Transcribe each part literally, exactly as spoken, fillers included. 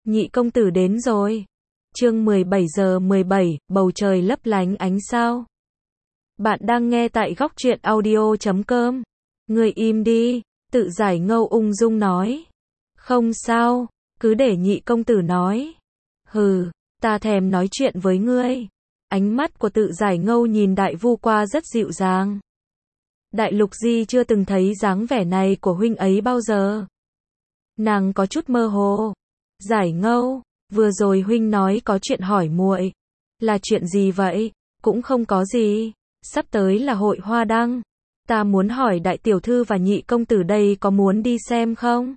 Nhị công tử đến rồi. Chương mười bảy giờ mười bảy, bầu trời lấp lánh ánh sao. Bạn đang nghe tại góc truyện audio chấm com. Người im đi, Tự Giải Ngâu ung dung nói. Không sao, cứ để nhị công tử nói. Hừ, ta thèm nói chuyện với ngươi. Ánh mắt của Tự Giải Ngâu nhìn Đại Vu Qua rất dịu dàng. Đại Lục Di chưa từng thấy dáng vẻ này của huynh ấy bao giờ. Nàng có chút mơ hồ. Giải Ngâu, vừa rồi huynh nói có chuyện hỏi muội. Là chuyện gì vậy? Cũng không có gì. Sắp tới là hội hoa đăng. Ta muốn hỏi đại tiểu thư và nhị công tử đây có muốn đi xem không?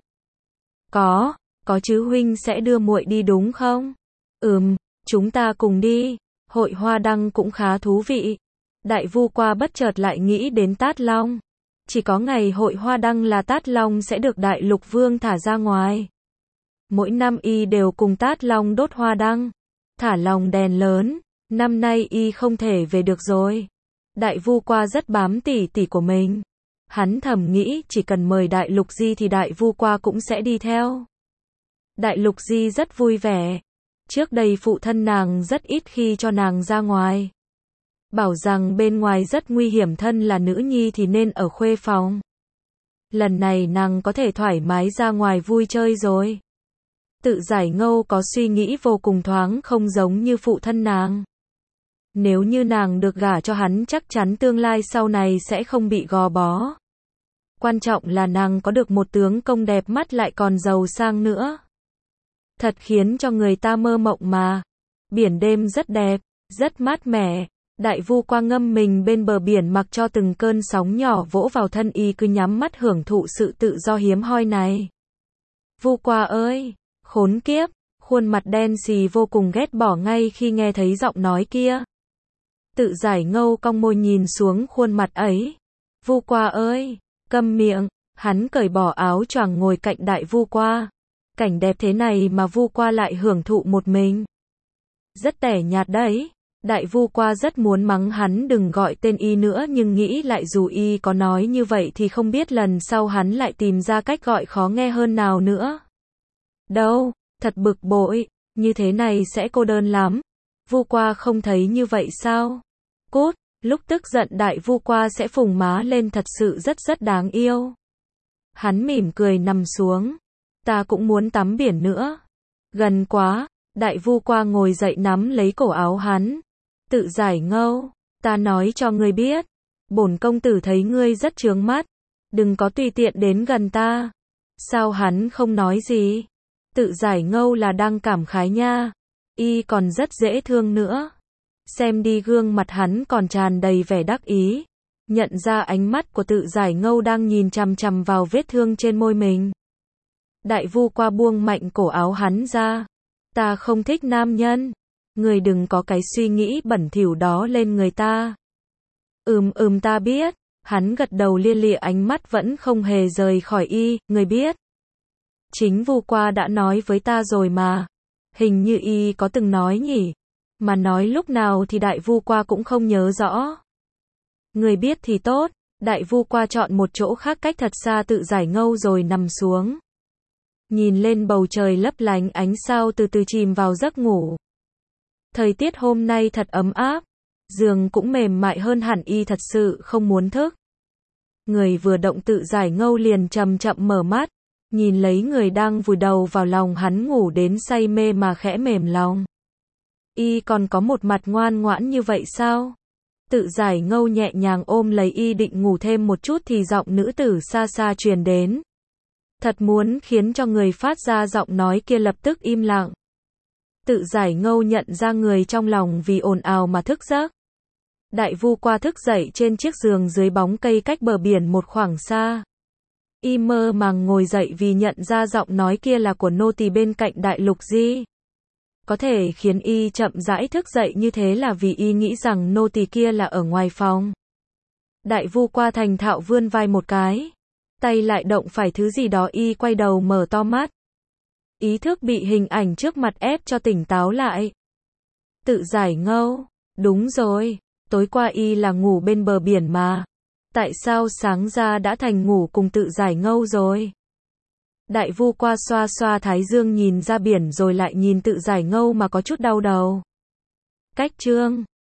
Có, có chứ, huynh sẽ đưa muội đi đúng không? Ừm, chúng ta cùng đi. Hội hoa đăng cũng khá thú vị. Đại Vu Qua bất chợt lại nghĩ đến Tát Long. Chỉ có ngày hội hoa đăng là Tát Long sẽ được Đại Lục Vương thả ra ngoài. Mỗi năm y đều cùng Tát Long đốt hoa đăng, thả lồng đèn lớn. Năm nay y không thể về được rồi. Đại Vu Qua rất bám tỷ tỷ của mình. Hắn thầm nghĩ chỉ cần mời Đại Lục Di thì Đại Vu Qua cũng sẽ đi theo. Đại Lục Di rất vui vẻ. Trước đây phụ thân nàng rất ít khi cho nàng ra ngoài. Bảo rằng bên ngoài rất nguy hiểm, thân là nữ nhi thì nên ở khuê phòng. Lần này nàng có thể thoải mái ra ngoài vui chơi rồi. Tự Giải Ngâu có suy nghĩ vô cùng thoáng, không giống như phụ thân nàng. Nếu như nàng được gả cho hắn chắc chắn tương lai sau này sẽ không bị gò bó. Quan trọng là nàng có được một tướng công đẹp mắt lại còn giàu sang nữa. Thật khiến cho người ta mơ mộng mà. Biển đêm rất đẹp, rất mát mẻ. Đại Vu Qua ngâm mình bên bờ biển mặc cho từng cơn sóng nhỏ vỗ vào thân y, cứ nhắm mắt hưởng thụ sự tự do hiếm hoi này. Vu Qua ơi! Khốn kiếp! Khuôn mặt đen xì vô cùng ghét bỏ ngay khi nghe thấy giọng nói kia. Tự Giải Ngâu cong môi nhìn xuống khuôn mặt ấy. Vu Qua ơi! Câm miệng! Hắn cởi bỏ áo choàng ngồi cạnh Đại Vu Qua. Cảnh đẹp thế này mà Vu Qua lại hưởng thụ một mình. Rất tẻ nhạt đấy. Đại Vu Qua rất muốn mắng hắn đừng gọi tên y nữa, nhưng nghĩ lại dù y có nói như vậy thì không biết lần sau hắn lại tìm ra cách gọi khó nghe hơn nào nữa. Đâu, thật bực bội, như thế này sẽ cô đơn lắm. Vu Qua không thấy như vậy sao? Cút, lúc tức giận Đại Vu Qua sẽ phùng má lên, thật sự rất rất đáng yêu. Hắn mỉm cười nằm xuống. Ta cũng muốn tắm biển nữa. Gần quá, Đại Vu Qua ngồi dậy nắm lấy cổ áo hắn. Tự Giải Ngâu, ta nói cho ngươi biết, bổn công tử thấy ngươi rất chướng mắt, đừng có tùy tiện đến gần ta. Sao hắn không nói gì? Tự Giải Ngâu là đang cảm khái nha. Y còn rất dễ thương nữa. Xem đi, gương mặt hắn còn tràn đầy vẻ đắc ý. Nhận ra ánh mắt của Tự Giải Ngâu đang nhìn chằm chằm vào vết thương trên môi mình. Đại Vu Qua buông mạnh cổ áo hắn ra. Ta không thích nam nhân. Người đừng có cái suy nghĩ bẩn thỉu đó lên người ta. Ừm ừm ta biết. Hắn gật đầu lia lịa, ánh mắt vẫn không hề rời khỏi y. Người biết. Chính Vu Qua đã nói với ta rồi mà. Hình như y có từng nói nhỉ. Mà nói lúc nào thì Đại Vu Qua cũng không nhớ rõ. Người biết thì tốt. Đại Vu Qua chọn một chỗ khác cách thật xa Tự Giải Ngâu rồi nằm xuống. Nhìn lên bầu trời lấp lánh ánh sao, từ từ chìm vào giấc ngủ. Thời tiết hôm nay thật ấm áp. Giường cũng mềm mại hơn hẳn, y thật sự không muốn thức. Người vừa động Tự Giải Ngâu liền chậm chậm mở mắt. Nhìn lấy người đang vùi đầu vào lòng hắn ngủ đến say mê mà khẽ mềm lòng. Y còn có một mặt ngoan ngoãn như vậy sao? Tự Giải Ngâu nhẹ nhàng ôm lấy y định ngủ thêm một chút thì giọng nữ tử xa xa truyền đến. Thật muốn khiến cho người phát ra giọng nói kia lập tức im lặng. Tự Giải Ngâu nhận ra người trong lòng vì ồn ào mà thức giấc. Đại Vu Qua thức dậy trên chiếc giường dưới bóng cây cách bờ biển một khoảng xa. Y mơ màng ngồi dậy vì nhận ra giọng nói kia là của nô tỳ bên cạnh Đại Lục Di. Có thể khiến y chậm rãi thức dậy như thế là vì y nghĩ rằng nô tỳ kia là ở ngoài phòng. Đại Vu Qua thành thạo vươn vai một cái. Tay lại động phải thứ gì đó, y quay đầu mở to mắt. Ý thức bị hình ảnh trước mặt ép cho tỉnh táo lại. Tự Giải Ngâu, đúng rồi, tối qua y là ngủ bên bờ biển mà. Tại sao sáng ra đã thành ngủ cùng Tự Giải Ngâu rồi? Đại vu qua xoa xoa thái dương nhìn ra biển rồi lại nhìn tự giải ngâu mà có chút đau đầu. Cách chương